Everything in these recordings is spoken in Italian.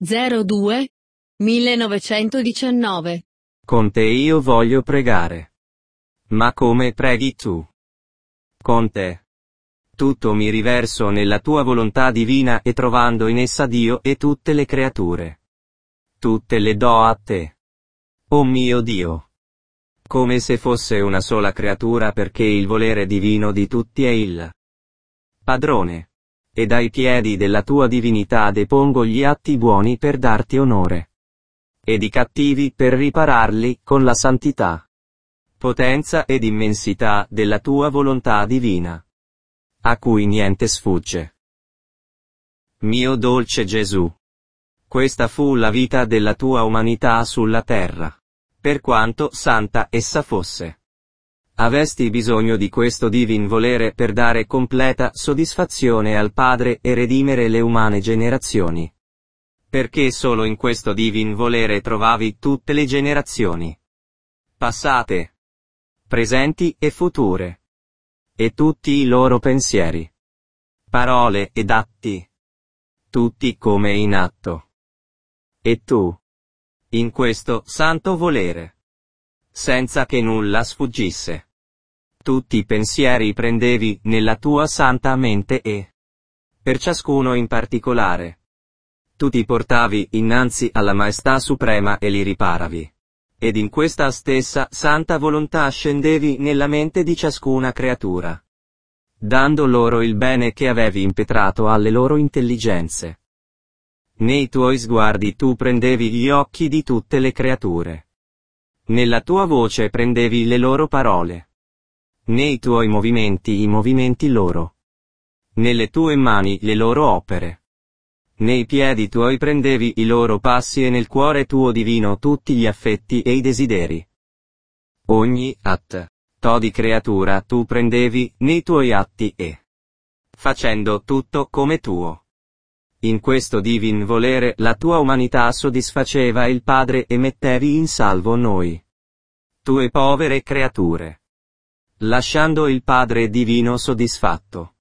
02 1919. Con te io voglio pregare. Ma come preghi tu? Con te. Tutto mi riverso nella tua volontà divina e trovando in essa Dio e tutte le creature. Tutte le do a te. O mio Dio. Come se fosse una sola creatura perché il volere divino di tutti è il Padrone. E dai piedi della tua divinità depongo gli atti buoni per darti onore. Ed i cattivi per ripararli con la santità, potenza ed immensità della tua volontà divina, a cui niente sfugge. Mio dolce Gesù, questa fu la vita della tua umanità sulla terra, per quanto santa essa fosse. Avesti bisogno di questo divin volere per dare completa soddisfazione al Padre e redimere le umane generazioni. Perché solo in questo divin volere trovavi tutte le generazioni, passate, presenti e future, e tutti i loro pensieri, parole ed atti, tutti come in atto. E tu, in questo santo volere, senza che nulla sfuggisse, tutti i pensieri prendevi nella tua santa mente e, per ciascuno in particolare, tu ti portavi innanzi alla Maestà Suprema e li riparavi. Ed in questa stessa santa volontà scendevi nella mente di ciascuna creatura, dando loro il bene che avevi impetrato alle loro intelligenze. Nei tuoi sguardi tu prendevi gli occhi di tutte le creature. Nella tua voce prendevi le loro parole. Nei tuoi movimenti i movimenti loro. Nelle tue mani le loro opere. Nei piedi tuoi prendevi i loro passi e nel cuore tuo divino tutti gli affetti e i desideri. Ogni atto di creatura tu prendevi nei tuoi atti e, facendo tutto come tuo, in questo divin volere la tua umanità soddisfaceva il Padre e mettevi in salvo noi, tue povere creature, lasciando il Padre divino soddisfatto.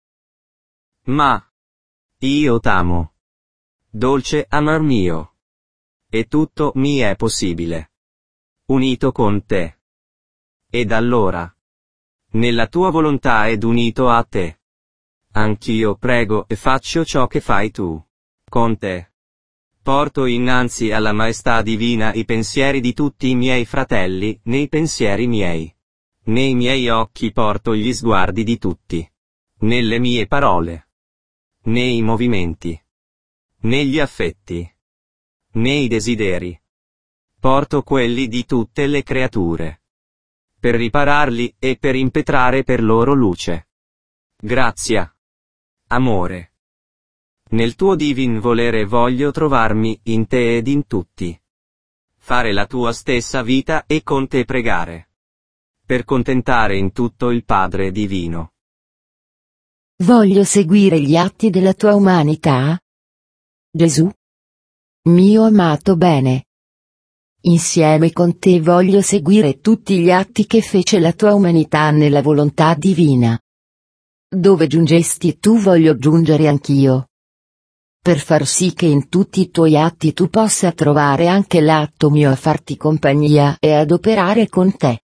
Ma io t'amo, dolce amor mio, e tutto mi è possibile, unito con te. Ed allora, nella tua volontà ed unito a te, anch'io prego e faccio ciò che fai tu, con te. Porto innanzi alla Maestà Divina i pensieri di tutti i miei fratelli, nei pensieri miei. Nei miei occhi porto gli sguardi di tutti. Nelle mie parole. Nei movimenti. Negli affetti. Nei desideri. Porto quelli di tutte le creature. Per ripararli e per impetrare per loro luce. Grazia. Amore. Nel tuo divin volere voglio trovarmi in te ed in tutti. Fare la tua stessa vita e con te pregare. Per contentare in tutto il Padre divino. Voglio seguire gli atti della tua umanità, Gesù, mio amato bene. Insieme con te voglio seguire tutti gli atti che fece la tua umanità nella volontà divina. Dove giungesti tu voglio giungere anch'io. Per far sì che in tutti i tuoi atti tu possa trovare anche l'atto mio a farti compagnia e ad operare con te.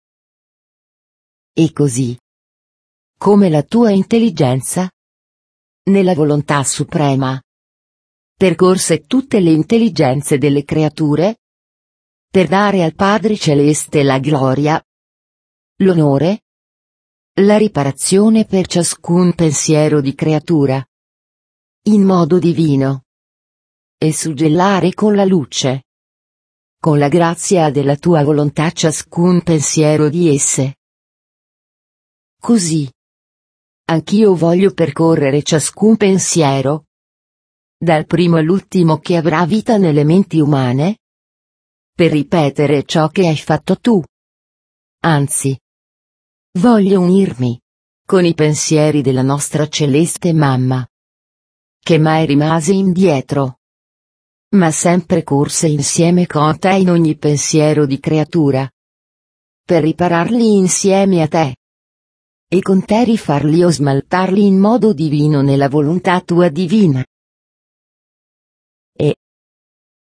E così, come la tua intelligenza, nella volontà suprema, percorse tutte le intelligenze delle creature, per dare al Padre Celeste la gloria, l'onore, la riparazione per ciascun pensiero di creatura, in modo divino, e suggellare con la luce, con la grazia della tua volontà ciascun pensiero di esse. Così, anch'io voglio percorrere ciascun pensiero, dal primo all'ultimo che avrà vita nelle menti umane, per ripetere ciò che hai fatto tu. Anzi, voglio unirmi con i pensieri della nostra celeste mamma, che mai rimase indietro, ma sempre corse insieme con te in ogni pensiero di creatura, per ripararli insieme a te, e con te rifarli o smaltarli in modo divino nella volontà tua divina. E,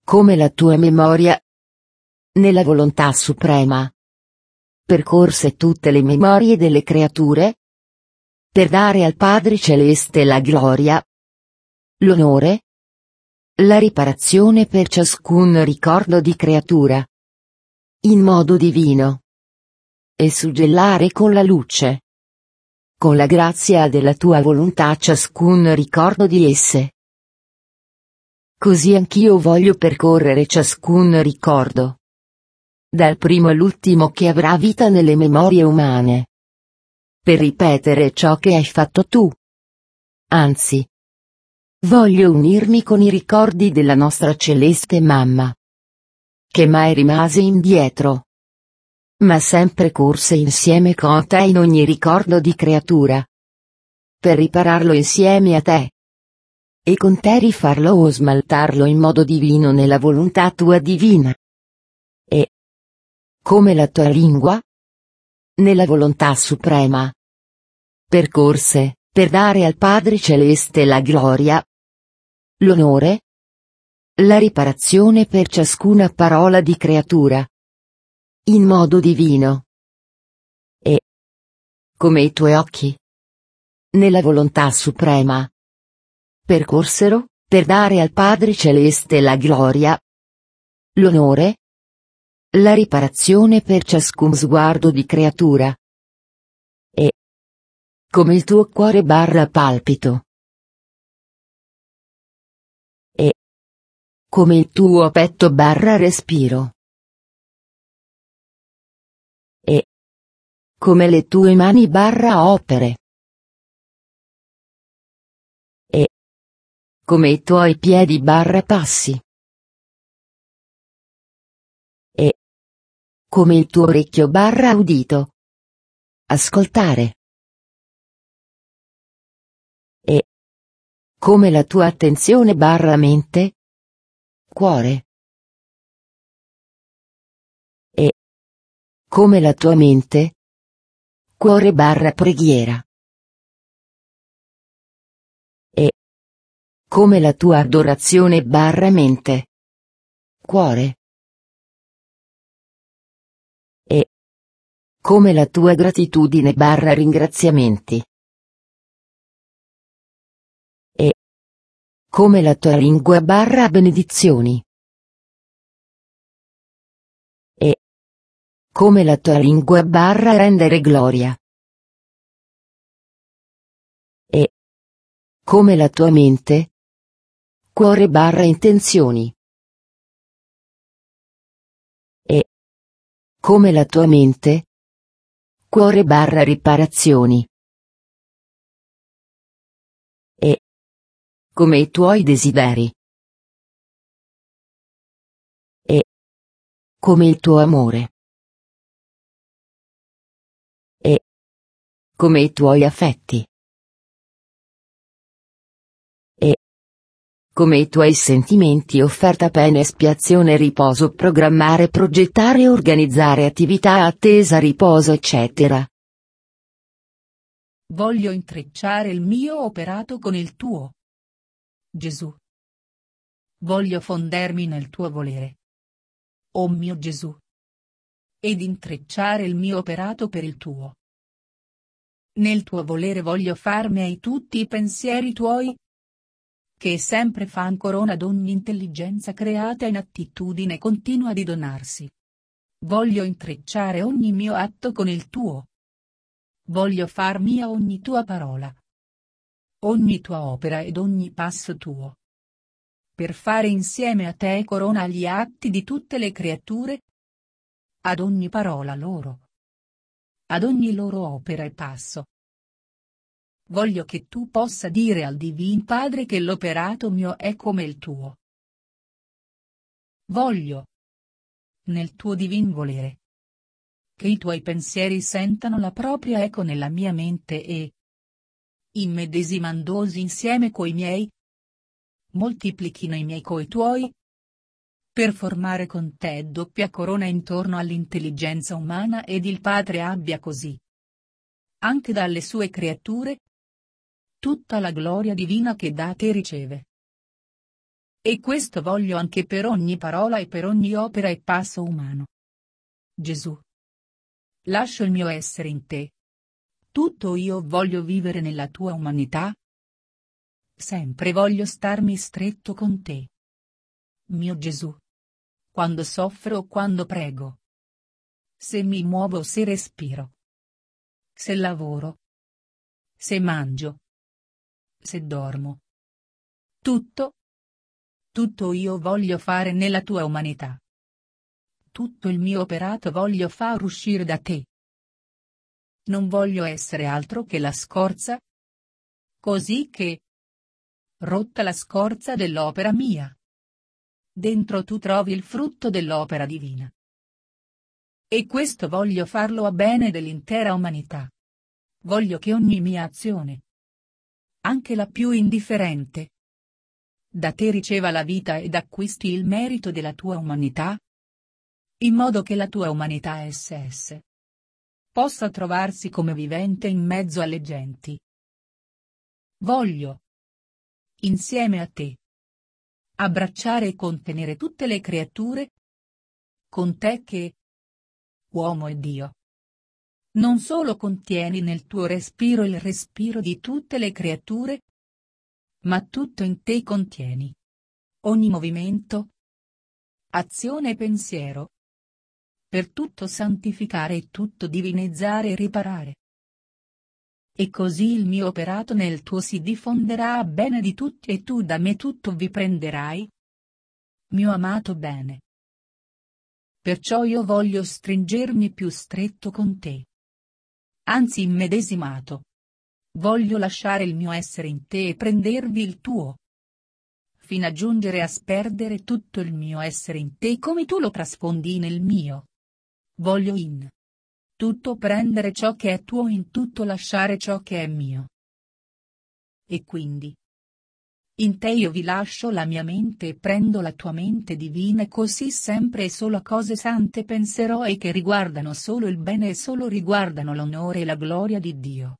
come la tua memoria, nella volontà suprema, percorse tutte le memorie delle creature, per dare al Padre Celeste la gloria, l'onore, la riparazione per ciascun ricordo di creatura, in modo divino, e suggellare con la luce, con la grazia della tua volontà ciascun ricordo di esse. Così anch'io voglio percorrere ciascun ricordo, dal primo all'ultimo che avrà vita nelle memorie umane, per ripetere ciò che hai fatto tu. Anzi, voglio unirmi con i ricordi della nostra celeste mamma, che mai rimase indietro, ma sempre corse insieme con te in ogni ricordo di creatura, per ripararlo insieme a te, e con te rifarlo o smaltarlo in modo divino nella volontà tua divina. E, come la tua lingua, nella volontà suprema, percorse, per dare al Padre Celeste la gloria, l'onore, la riparazione per ciascuna parola di creatura, in modo divino. E, come i tuoi occhi, nella volontà suprema, percorsero, per dare al Padre Celeste la gloria, l'onore, la riparazione per ciascun sguardo di creatura. E, come il tuo cuore barra palpito, e, come il tuo petto barra respiro, e, come le tue mani barra opere, e, come i tuoi piedi barra passi, e, come il tuo orecchio barra udito, ascoltare, e, come la tua attenzione barra mente, cuore, e, come la tua mente, cuore barra preghiera, e, come la tua adorazione barra mente, cuore, e, come la tua gratitudine barra ringraziamenti, e, come la tua lingua barra benedizioni, e, come la tua lingua barra rendere gloria, e, come la tua mente, cuore barra intenzioni, e, come la tua mente, cuore barra riparazioni, e, come i tuoi desideri, e, come il tuo amore, e, come i tuoi affetti, e, come i tuoi sentimenti offerta pena espiazione riposo programmare progettare organizzare attività attesa riposo eccetera. Voglio intrecciare il mio operato con il tuo, Gesù. Voglio fondermi nel tuo volere, o mio Gesù, ed intrecciare il mio operato per il tuo. Nel tuo volere voglio far miei tutti i pensieri tuoi, che sempre fan corona ad ogni intelligenza creata in attitudine continua di donarsi. Voglio intrecciare ogni mio atto con il tuo. Voglio far mia ogni tua parola, ogni tua opera ed ogni passo tuo, per fare insieme a te corona agli atti di tutte le creature, ad ogni parola loro, ad ogni loro opera e passo. Voglio che tu possa dire al Divin Padre che l'operato mio è come il tuo. Voglio, nel tuo divin volere, che i tuoi pensieri sentano la propria eco nella mia mente e, immedesimandosi insieme coi miei, moltiplichino i miei coi tuoi, per formare con te doppia corona intorno all'intelligenza umana ed il Padre abbia così, anche dalle sue creature, tutta la gloria divina che da te riceve. E questo voglio anche per ogni parola e per ogni opera e passo umano. Gesù. Lascio il mio essere in te. Tutto io voglio vivere nella tua umanità. Sempre voglio starmi stretto con te. Mio Gesù. Quando soffro o quando prego. Se mi muovo o se respiro. Se lavoro. Se mangio. Se dormo. Tutto io voglio fare nella tua umanità. Tutto il mio operato voglio far uscire da te. Non voglio essere altro che la scorza. Così che, rotta la scorza dell'opera mia, dentro tu trovi il frutto dell'opera divina. E questo voglio farlo a bene dell'intera umanità. Voglio che ogni mia azione, anche la più indifferente, da te riceva la vita ed acquisti il merito della tua umanità, in modo che la tua umanità SS possa trovarsi come vivente in mezzo alle genti. Voglio, insieme a te, abbracciare e contenere tutte le creature, con te che, uomo e Dio, non solo contieni nel tuo respiro il respiro di tutte le creature, ma tutto in te contieni. Ogni movimento, azione e pensiero. Per tutto santificare e tutto divinizzare e riparare. E così il mio operato nel tuo si diffonderà a bene di tutti e tu da me tutto vi prenderai. Mio amato bene. Perciò io voglio stringermi più stretto con te. Anzi immedesimato. Voglio lasciare il mio essere in te e prendervi il tuo. Fino a giungere a sperdere tutto il mio essere in te come tu lo trasfondi nel mio. Voglio in tutto prendere ciò che è tuo, in tutto lasciare ciò che è mio. E quindi in te io vi lascio la mia mente e prendo la tua mente divina e così sempre e solo a cose sante penserò e che riguardano solo il bene e solo riguardano l'onore e la gloria di Dio.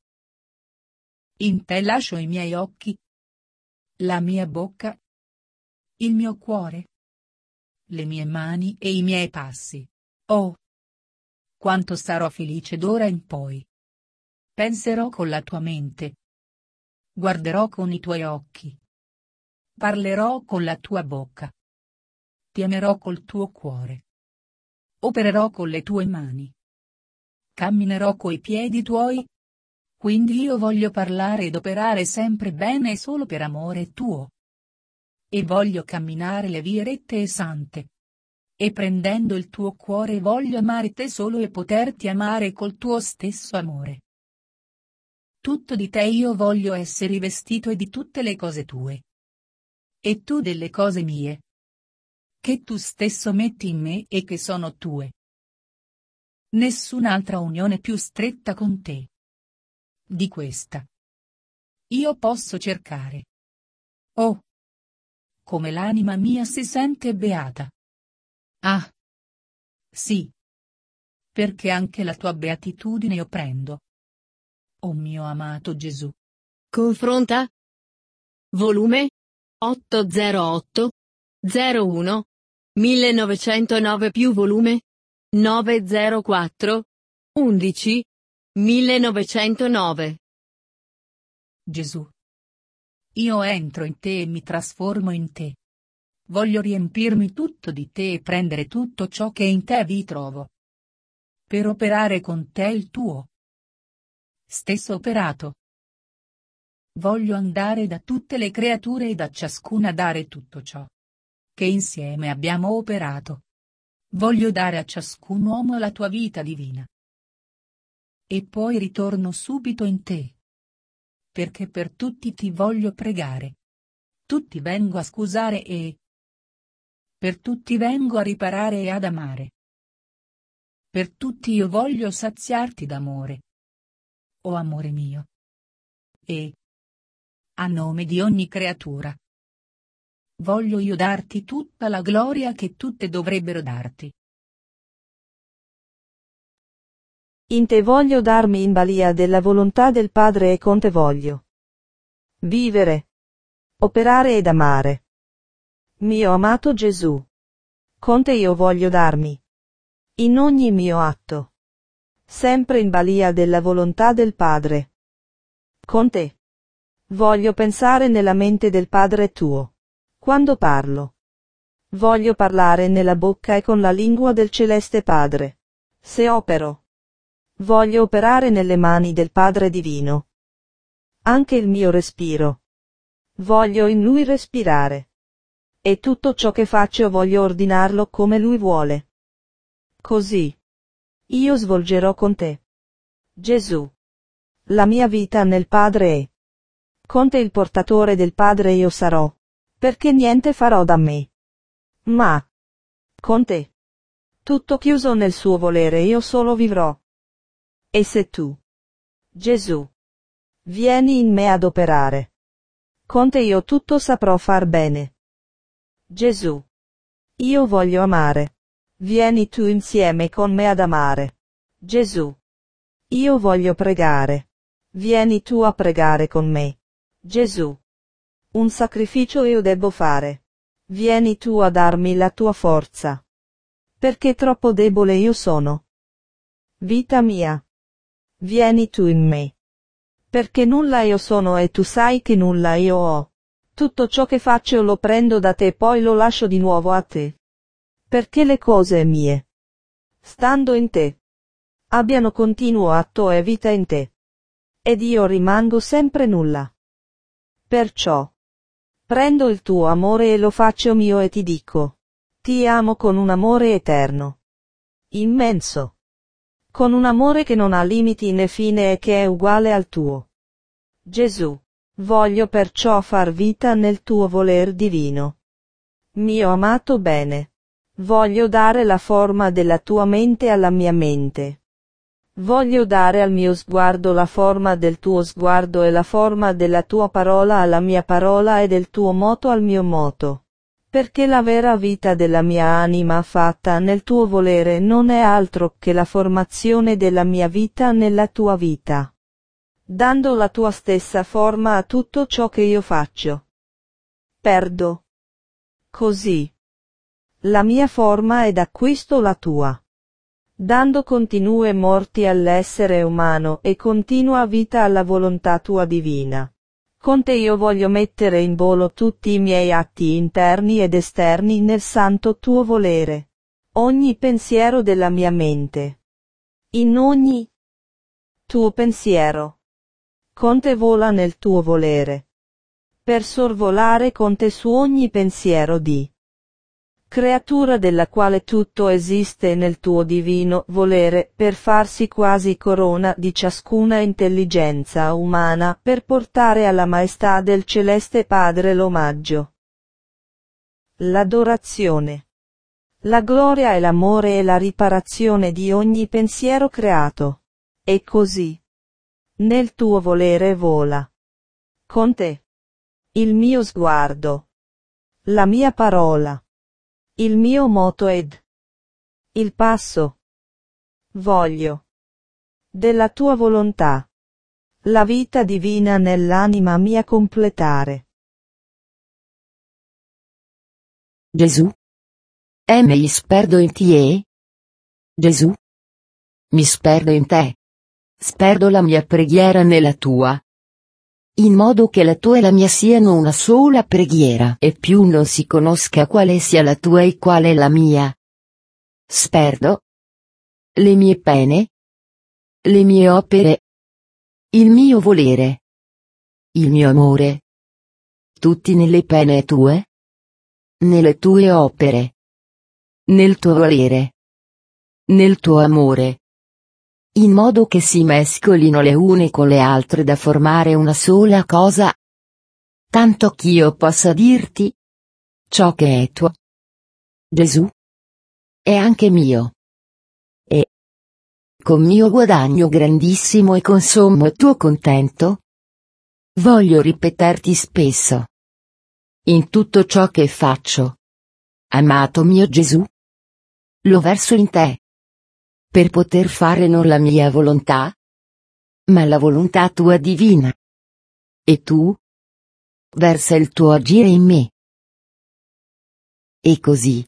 In te lascio i miei occhi, la mia bocca, il mio cuore, le mie mani e i miei passi. Oh! Quanto sarò felice d'ora in poi. Penserò con la tua mente. Guarderò con i tuoi occhi. Parlerò con la tua bocca. Ti amerò col tuo cuore. Opererò con le tue mani. Camminerò coi piedi tuoi. Quindi io voglio parlare ed operare sempre bene e solo per amore tuo. E voglio camminare le vie rette e sante. E prendendo il tuo cuore voglio amare te solo e poterti amare col tuo stesso amore. Tutto di te io voglio essere rivestito e di tutte le cose tue. E tu delle cose mie. Che tu stesso metti in me e che sono tue. Nessun'altra unione più stretta con te. Di questa io posso cercare. Oh! Come l'anima mia si sente beata. Ah! Sì. Perché anche la tua beatitudine io prendo. Oh mio amato Gesù. Confronta. Volume 808 01 1909 più volume 904 11 1909. Gesù. Io entro in te e mi trasformo in te. Voglio riempirmi tutto di te e prendere tutto ciò che in te vi trovo. Per operare con te il tuo stesso operato. Voglio andare da tutte le creature e da ciascuna dare tutto ciò che insieme abbiamo operato. Voglio dare a ciascun uomo la tua vita divina. E poi ritorno subito in te. Perché per tutti ti voglio pregare. Tutti vengo a scusare e per tutti vengo a riparare e ad amare. Per tutti io voglio saziarti d'amore. O amore mio. E a nome di ogni creatura voglio io darti tutta la gloria che tutte dovrebbero darti. In te voglio darmi in balia della volontà del Padre e con te voglio vivere, operare ed amare. Mio amato Gesù. Con te io voglio darmi. In ogni mio atto. Sempre in balia della volontà del Padre. Con te. Voglio pensare nella mente del Padre tuo. Quando parlo. Voglio parlare nella bocca e con la lingua del Celeste Padre. Se opero. Voglio operare nelle mani del Padre Divino. Anche il mio respiro. Voglio in Lui respirare. E tutto ciò che faccio voglio ordinarlo come Lui vuole. Così. Io svolgerò con te. Gesù. La mia vita nel Padre è. Con te il portatore del Padre io sarò. Perché niente farò da me. Ma. Con te. Tutto chiuso nel suo volere io solo vivrò. E se tu. Gesù. Vieni in me ad operare. Con te io tutto saprò far bene. Gesù. Io voglio amare. Vieni tu insieme con me ad amare. Gesù. Io voglio pregare. Vieni tu a pregare con me. Gesù. Un sacrificio io debbo fare. Vieni tu a darmi la tua forza. Perché troppo debole io sono. Vita mia. Vieni tu in me. Perché nulla io sono e tu sai che nulla io ho. Tutto ciò che faccio lo prendo da te e poi lo lascio di nuovo a te. Perché le cose mie, stando in te, abbiano continuo atto e vita in te. Ed io rimango sempre nulla. Perciò, prendo il tuo amore e lo faccio mio e ti dico, ti amo con un amore eterno. Immenso. Con un amore che non ha limiti né fine e che è uguale al tuo. Gesù. Voglio perciò far vita nel tuo voler divino. Mio amato bene. Voglio dare la forma della tua mente alla mia mente. Voglio dare al mio sguardo la forma del tuo sguardo e la forma della tua parola alla mia parola e del tuo moto al mio moto. Perché la vera vita della mia anima fatta nel tuo volere non è altro che la formazione della mia vita nella tua vita. Dando la tua stessa forma a tutto ciò che io faccio. Perdo. Così. La mia forma ed acquisto la tua. Dando continue morti all'essere umano e continua vita alla volontà tua divina. Con te io voglio mettere in volo tutti i miei atti interni ed esterni nel santo tuo volere. Ogni pensiero della mia mente. In ogni tuo pensiero. Con te vola nel tuo volere. Per sorvolare con te su ogni pensiero di creatura della quale tutto esiste nel tuo divino volere, per farsi quasi corona di ciascuna intelligenza umana, per portare alla maestà del Celeste Padre l'omaggio, l'adorazione, la gloria e l'amore e la riparazione di ogni pensiero creato. E così. Nel tuo volere vola. Con te. Il mio sguardo. La mia parola. Il mio moto ed il passo. Voglio. Della tua volontà. La vita divina nell'anima mia completare. Gesù. Mi sperdo in te. Gesù. Mi sperdo in te. Sperdo la mia preghiera nella tua. In modo che la tua e la mia siano una sola preghiera e più non si conosca quale sia la tua e quale la mia. Sperdo le mie pene, le mie opere, il mio volere, il mio amore, tutti nelle pene tue, nelle tue opere, nel tuo volere, nel tuo amore, in modo che si mescolino le une con le altre da formare una sola cosa, tanto ch'io possa dirti ciò che è tuo, Gesù, è anche mio. E con mio guadagno grandissimo e con sommo tuo contento, voglio ripeterti spesso, in tutto ciò che faccio, amato mio Gesù, lo verso in te, per poter fare non la mia volontà, ma la volontà tua divina. E tu? Versa il tuo agire in me. E così,